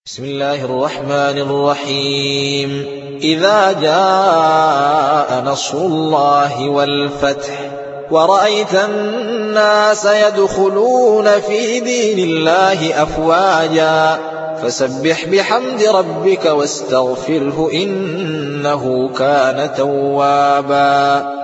بسم الله الرحمن الرحيم. إذا جاء نصر الله والفتح ورأيت الناس يدخلون في دين الله أفواجا فسبح بحمد ربك واستغفره إنه كان توابا.